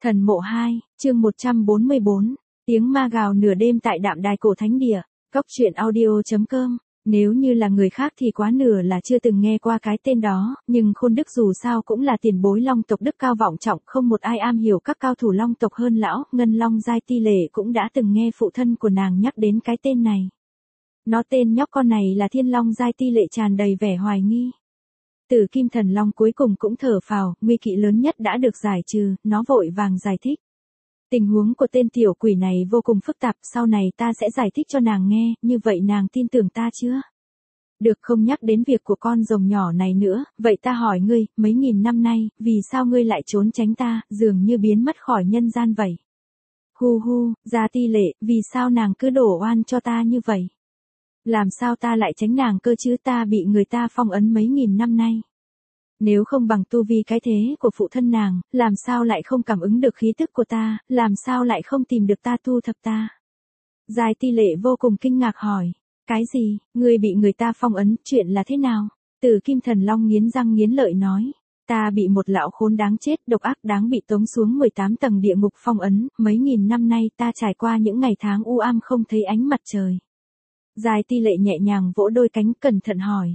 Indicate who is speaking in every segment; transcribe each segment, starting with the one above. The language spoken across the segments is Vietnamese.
Speaker 1: Thần mộ 2, chương 144, tiếng ma gào nửa đêm tại Đạm Đài Cổ Thánh Địa, Cốc truyện audio.com. Nếu như là người khác thì quá nửa là chưa từng nghe qua cái tên đó, nhưng Khôn Đức dù sao cũng là tiền bối Long tộc đức cao vọng trọng, không một ai am hiểu các cao thủ Long tộc hơn lão. Ngân Long Giai Ti Lệ cũng đã từng nghe phụ thân của nàng nhắc đến cái tên này. Nó tên nhóc con này là Thiên Long Giai Ti Lệ, tràn đầy vẻ hoài nghi. Tử Kim Thần Long cuối cùng cũng thở phào, nguy kỵ lớn nhất đã được giải trừ, nó vội vàng giải thích. Tình huống của tên tiểu quỷ này vô cùng phức tạp, sau này ta sẽ giải thích cho nàng nghe, như vậy nàng tin tưởng ta chưa? Được, không nhắc đến việc của con rồng nhỏ này nữa, vậy ta hỏi ngươi, mấy nghìn năm nay, vì sao ngươi lại trốn tránh ta, dường như biến mất khỏi nhân gian vậy? Hu hu, Gia Ti Lệ, vì sao nàng cứ đổ oan cho ta như vậy? Làm sao ta lại tránh nàng cơ chứ, ta bị người ta phong ấn mấy nghìn năm nay. Nếu không bằng tu vi cái thế của phụ thân nàng, làm sao lại không cảm ứng được khí tức của ta, làm sao lại không tìm được ta thu thập ta? Giai Ti Lệ vô cùng kinh ngạc hỏi. Cái gì, ngươi bị người ta phong ấn, chuyện là thế nào? Tử Kim Thần Long nghiến răng nghiến lợi nói. Ta bị một lão khốn đáng chết, độc ác đáng bị tống xuống 18 tầng địa ngục phong ấn, mấy nghìn năm nay ta trải qua những ngày tháng u ám không thấy ánh mặt trời. Giai Ti Lệ nhẹ nhàng vỗ đôi cánh, cẩn thận hỏi.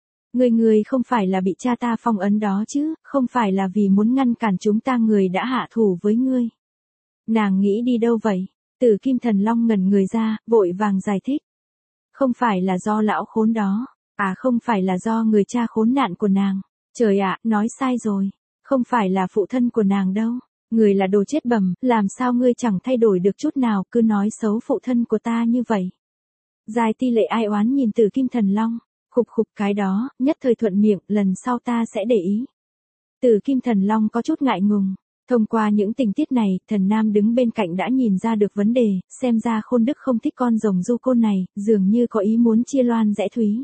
Speaker 1: Ngươi không phải là bị cha ta phong ấn đó chứ, không phải là vì muốn ngăn cản chúng ta người đã hạ thủ với ngươi. Nàng nghĩ đi đâu vậy? Tử Kim Thần Long ngẩn người ra, vội vàng giải thích. Không phải là do lão khốn đó, không phải là do người cha khốn nạn của nàng. Trời ạ, nói sai rồi, không phải là phụ thân của nàng đâu. Người là đồ chết bầm, làm sao ngươi chẳng thay đổi được chút nào, cứ nói xấu phụ thân của ta như vậy. Giai Ti Lệ ai oán nhìn Tử Kim Thần Long. Khục cái đó, nhất thời thuận miệng, lần sau ta sẽ để ý. Tử Kim Thần Long có chút ngại ngùng. Thông qua những tình tiết này, Thần Nam đứng bên cạnh đã nhìn ra được vấn đề, xem ra Khôn Đức không thích con rồng du côn này, dường như có ý muốn chia loan rẽ thúy.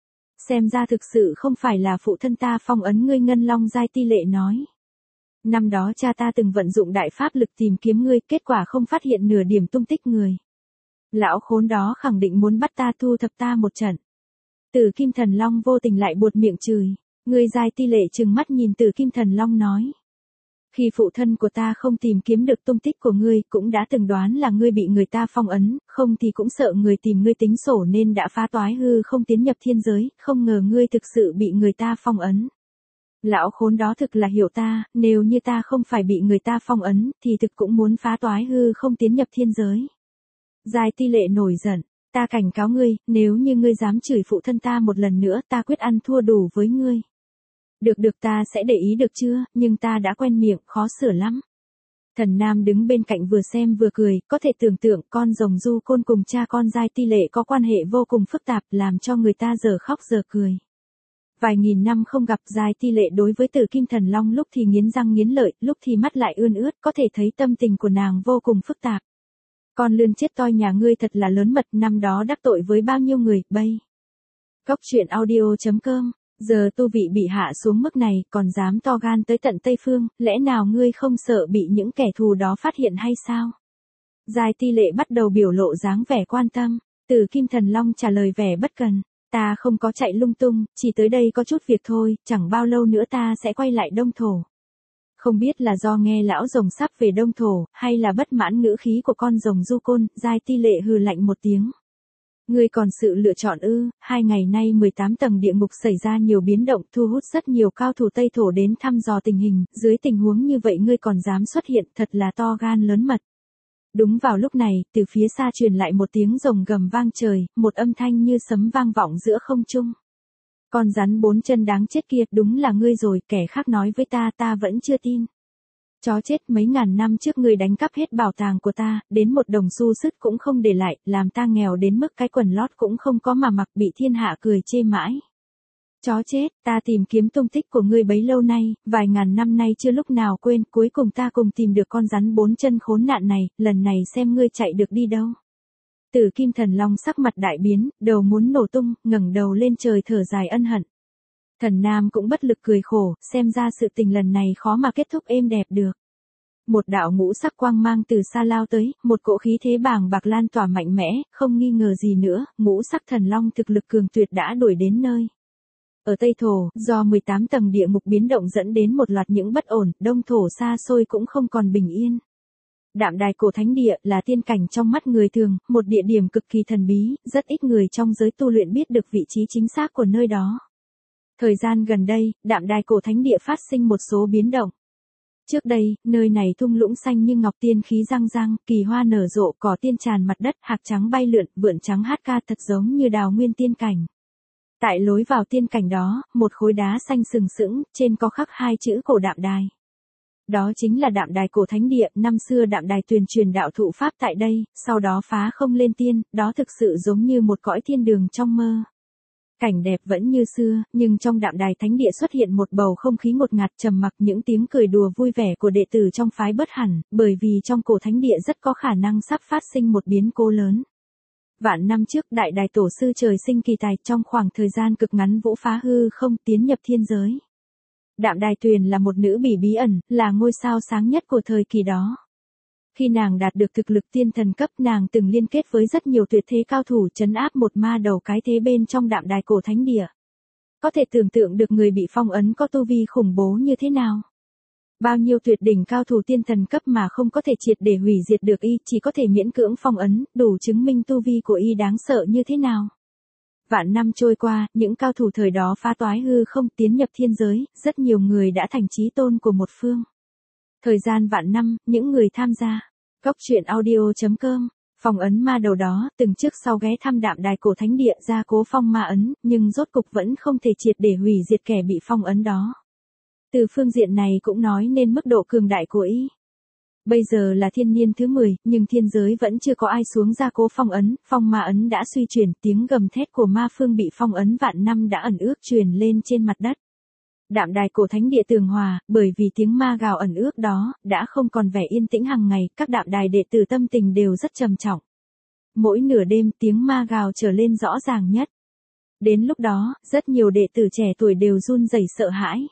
Speaker 1: Xem ra thực sự không phải là phụ thân ta phong ấn ngươi. Ngân Long Giai Ti Lệ nói. Năm đó cha ta từng vận dụng đại pháp lực tìm kiếm ngươi, kết quả không phát hiện nửa điểm tung tích người. Lão khốn đó khẳng định muốn bắt ta thu thập ta một trận. Tử Kim Thần Long vô tình lại buột miệng chửi. Ngươi. Giai Ti Lệ trừng mắt nhìn Tử Kim Thần Long nói. Khi phụ thân của ta không tìm kiếm được tung tích của ngươi, cũng đã từng đoán là ngươi bị người ta phong ấn, không thì cũng sợ người tìm ngươi tính sổ nên đã phá toái hư không tiến nhập thiên giới, không ngờ ngươi thực sự bị người ta phong ấn. Lão khốn đó thực là hiểu ta, nếu như ta không phải bị người ta phong ấn, thì thực cũng muốn phá toái hư không tiến nhập thiên giới. Giai Ti Lệ nổi giận. Ta cảnh cáo ngươi, nếu như ngươi dám chửi phụ thân ta một lần nữa, ta quyết ăn thua đủ với ngươi. Được ta sẽ để ý được chưa, nhưng ta đã quen miệng, khó sửa lắm. Thần Nam đứng bên cạnh vừa xem vừa cười, có thể tưởng tượng con rồng du côn cùng cha con Giai Ti Lệ có quan hệ vô cùng phức tạp, làm cho người ta giờ khóc giờ cười. Vài nghìn năm không gặp, Giai Ti Lệ đối với Tử Kim Thần Long lúc thì nghiến răng nghiến lợi, lúc thì mắt lại ươn ướt, có thể thấy tâm tình của nàng vô cùng phức tạp. Con lươn chết toi nhà ngươi thật là lớn mật, năm đó đắc tội với bao nhiêu người, bây. Cốc truyện audio.com. Giờ tu vị bị hạ xuống mức này, còn dám to gan tới tận Tây Phương, lẽ nào ngươi không sợ bị những kẻ thù đó phát hiện hay sao? Giai Ti Lệ bắt đầu biểu lộ dáng vẻ quan tâm. Tử Kim Thần Long trả lời vẻ bất cần. Ta không có chạy lung tung, chỉ tới đây có chút việc thôi, chẳng bao lâu nữa ta sẽ quay lại Đông Thổ. Không biết là do nghe lão rồng sắp về Đông Thổ, hay là bất mãn ngữ khí của con rồng du côn, Giai Ti Lệ hừ lạnh một tiếng. Ngươi còn sự lựa chọn ư? 2 ngày nay 18 tầng địa ngục xảy ra nhiều biến động, thu hút rất nhiều cao thủ Tây Thổ đến thăm dò tình hình, dưới tình huống như vậy ngươi còn dám xuất hiện, thật là to gan lớn mật. Đúng vào lúc này, từ phía xa truyền lại một tiếng rồng gầm vang trời, một âm thanh như sấm vang vọng giữa không trung. Con rắn 4 chân đáng chết kia, đúng là ngươi rồi, kẻ khác nói với ta vẫn chưa tin. Chó chết, mấy ngàn năm trước ngươi đánh cắp hết bảo tàng của ta, đến một đồng xu sứt cũng không để lại, làm ta nghèo đến mức cái quần lót cũng không có mà mặc, bị thiên hạ cười chê mãi. Chó chết, ta tìm kiếm tung tích của ngươi bấy lâu nay, vài ngàn năm nay chưa lúc nào quên, cuối cùng ta cùng tìm được con rắn 4 chân khốn nạn này, lần này xem ngươi chạy được đi đâu. Tử Kim Thần Long sắc mặt đại biến, đầu muốn nổ tung, ngẩng đầu lên trời thở dài ân hận. Thần Nam cũng bất lực cười khổ, xem ra sự tình lần này khó mà kết thúc êm đẹp được. Một đạo ngũ sắc quang mang từ xa lao tới, một cỗ khí thế bàng bạc lan tỏa mạnh mẽ, không nghi ngờ gì nữa, ngũ sắc thần long thực lực cường tuyệt đã đuổi đến nơi. Ở Tây Thổ, do 18 tầng địa ngục biến động dẫn đến một loạt những bất ổn, Đông Thổ xa xôi cũng không còn bình yên. Đạm Đài Cổ Thánh Địa là tiên cảnh trong mắt người thường, một địa điểm cực kỳ thần bí, rất ít người trong giới tu luyện biết được vị trí chính xác của nơi đó. Thời gian gần đây, Đạm Đài Cổ Thánh Địa phát sinh một số biến động. Trước đây, nơi này thung lũng xanh như ngọc, tiên khí răng răng, kỳ hoa nở rộ, cỏ tiên tràn mặt đất, hạc trắng bay lượn, vượn trắng hát ca, thật giống như đào nguyên tiên cảnh. Tại lối vào tiên cảnh đó, một khối đá xanh sừng sững, trên có khắc hai chữ Cổ Đạm Đài. Đó chính là Đạm Đài Cổ Thánh Địa, năm xưa Đạm Đài Tuyền truyền đạo thụ pháp tại đây, sau đó phá không lên tiên, đó thực sự giống như một cõi thiên đường trong mơ. Cảnh đẹp vẫn như xưa, nhưng trong Đạm Đài Thánh Địa xuất hiện một bầu không khí ngột ngạt trầm mặc, những tiếng cười đùa vui vẻ của đệ tử trong phái bớt hẳn, bởi vì trong Cổ Thánh Địa rất có khả năng sắp phát sinh một biến cố lớn. Vạn năm trước, Đại Đài Tổ sư trời sinh kỳ tài, trong khoảng thời gian cực ngắn vũ phá hư không, tiến nhập thiên giới. Đạm Đài Tuyền là một nữ bỉ bí ẩn, là ngôi sao sáng nhất của thời kỳ đó. Khi nàng đạt được thực lực tiên thần cấp, nàng từng liên kết với rất nhiều tuyệt thế cao thủ trấn áp một ma đầu cái thế bên trong Đạm Đài Cổ Thánh Địa. Có thể tưởng tượng được người bị phong ấn có tu vi khủng bố như thế nào. Bao nhiêu tuyệt đỉnh cao thủ tiên thần cấp mà không có thể triệt để hủy diệt được y, chỉ có thể miễn cưỡng phong ấn, đủ chứng minh tu vi của y đáng sợ như thế nào. Vạn năm trôi qua, những cao thủ thời đó phá toái hư không, tiến nhập thiên giới, rất nhiều người đã thành chí tôn của một phương. Thời gian vạn năm, những người tham gia. Góc truyện audio.com. Phong ấn ma đầu đó, từng trước sau ghé thăm Đạm Đài Cổ Thánh Địa ra cố phong ma ấn, nhưng rốt cục vẫn không thể triệt để hủy diệt kẻ bị phong ấn đó. Từ phương diện này cũng nói nên mức độ cường đại của y. Bây giờ là thiên niên thứ 10, nhưng thiên giới vẫn chưa có ai xuống gia cố phong ma ấn đã suy chuyển, tiếng gầm thét của ma phương bị phong ấn vạn năm đã ẩn ước truyền lên trên mặt đất. Đạm Đài Cổ Thánh Địa tường hòa, bởi vì tiếng ma gào ẩn ước đó, đã không còn vẻ yên tĩnh hàng ngày, các đạm đài đệ tử tâm tình đều rất trầm trọng. Mỗi nửa đêm tiếng ma gào trở lên rõ ràng nhất. Đến lúc đó, rất nhiều đệ tử trẻ tuổi đều run rẩy sợ hãi.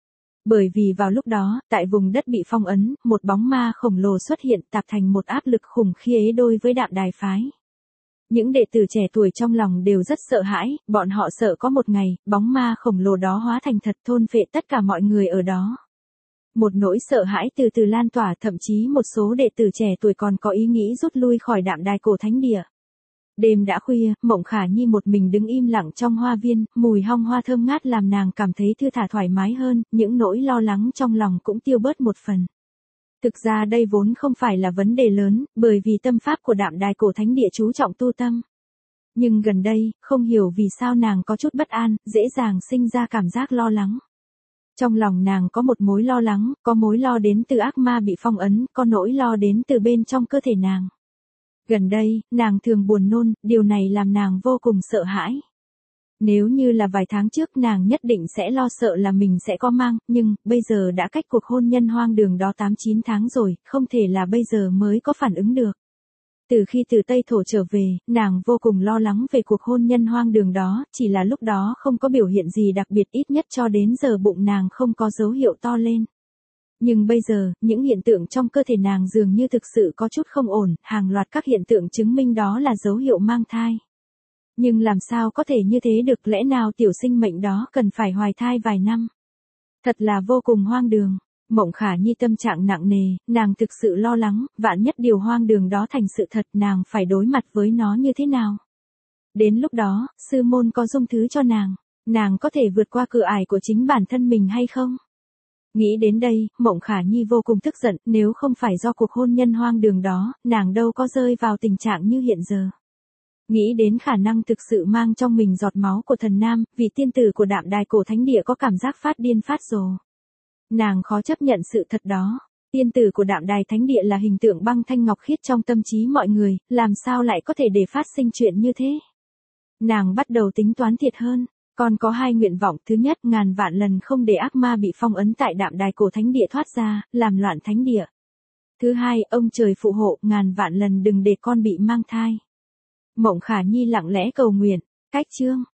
Speaker 1: Bởi vì vào lúc đó, tại vùng đất bị phong ấn, một bóng ma khổng lồ xuất hiện tạo thành một áp lực khủng khiế đối với Đạm Đài phái. Những đệ tử trẻ tuổi trong lòng đều rất sợ hãi, bọn họ sợ có một ngày, bóng ma khổng lồ đó hóa thành thật thôn phệ tất cả mọi người ở đó. Một nỗi sợ hãi từ từ lan tỏa, thậm chí một số đệ tử trẻ tuổi còn có ý nghĩ rút lui khỏi Đạm Đài Cổ Thánh Địa. Đêm đã khuya, Mộng Khả Nhi một mình đứng im lặng trong hoa viên, mùi hong hoa thơm ngát làm nàng cảm thấy thư thả thoải mái hơn, những nỗi lo lắng trong lòng cũng tiêu bớt một phần. Thực ra đây vốn không phải là vấn đề lớn, bởi vì tâm pháp của Đạm Đài Cổ Thánh Địa chú trọng tu tâm. Nhưng gần đây, không hiểu vì sao nàng có chút bất an, dễ dàng sinh ra cảm giác lo lắng. Trong lòng nàng có một mối lo lắng, có mối lo đến từ ác ma bị phong ấn, có nỗi lo đến từ bên trong cơ thể nàng. Gần đây, nàng thường buồn nôn, điều này làm nàng vô cùng sợ hãi. Nếu như là vài tháng trước nàng nhất định sẽ lo sợ là mình sẽ có mang, nhưng, bây giờ đã cách cuộc hôn nhân hoang đường đó 8-9 tháng rồi, không thể là bây giờ mới có phản ứng được. Từ khi từ Tây Thổ trở về, nàng vô cùng lo lắng về cuộc hôn nhân hoang đường đó, chỉ là lúc đó không có biểu hiện gì đặc biệt, ít nhất cho đến giờ bụng nàng không có dấu hiệu to lên. Nhưng bây giờ, những hiện tượng trong cơ thể nàng dường như thực sự có chút không ổn, hàng loạt các hiện tượng chứng minh đó là dấu hiệu mang thai. Nhưng làm sao có thể như thế được, lẽ nào tiểu sinh mệnh đó cần phải hoài thai vài năm? Thật là vô cùng hoang đường. Mộng Khả Nhi tâm trạng nặng nề, nàng thực sự lo lắng, vạn nhất điều hoang đường đó thành sự thật, nàng phải đối mặt với nó như thế nào? Đến lúc đó, sư môn có dung thứ cho nàng có thể vượt qua cửa ải của chính bản thân mình hay không? Nghĩ đến đây, Mộng Khả Nhi vô cùng tức giận, nếu không phải do cuộc hôn nhân hoang đường đó, nàng đâu có rơi vào tình trạng như hiện giờ. Nghĩ đến khả năng thực sự mang trong mình giọt máu của thần nam, vị tiên tử của Đạm Đài Cổ Thánh Địa có cảm giác phát điên phát rồ. Nàng khó chấp nhận sự thật đó. Tiên tử của Đạm Đài Thánh Địa là hình tượng băng thanh ngọc khiết trong tâm trí mọi người, làm sao lại có thể để phát sinh chuyện như thế? Nàng bắt đầu tính toán thiệt hơn. Còn có hai nguyện vọng, thứ nhất, ngàn vạn lần không để ác ma bị phong ấn tại Đạm Đài Cổ Thánh Địa thoát ra, làm loạn thánh địa. Thứ hai, ông trời phù hộ, ngàn vạn lần đừng để con bị mang thai. Mộng Khả Nhi lặng lẽ cầu nguyện. Cách chương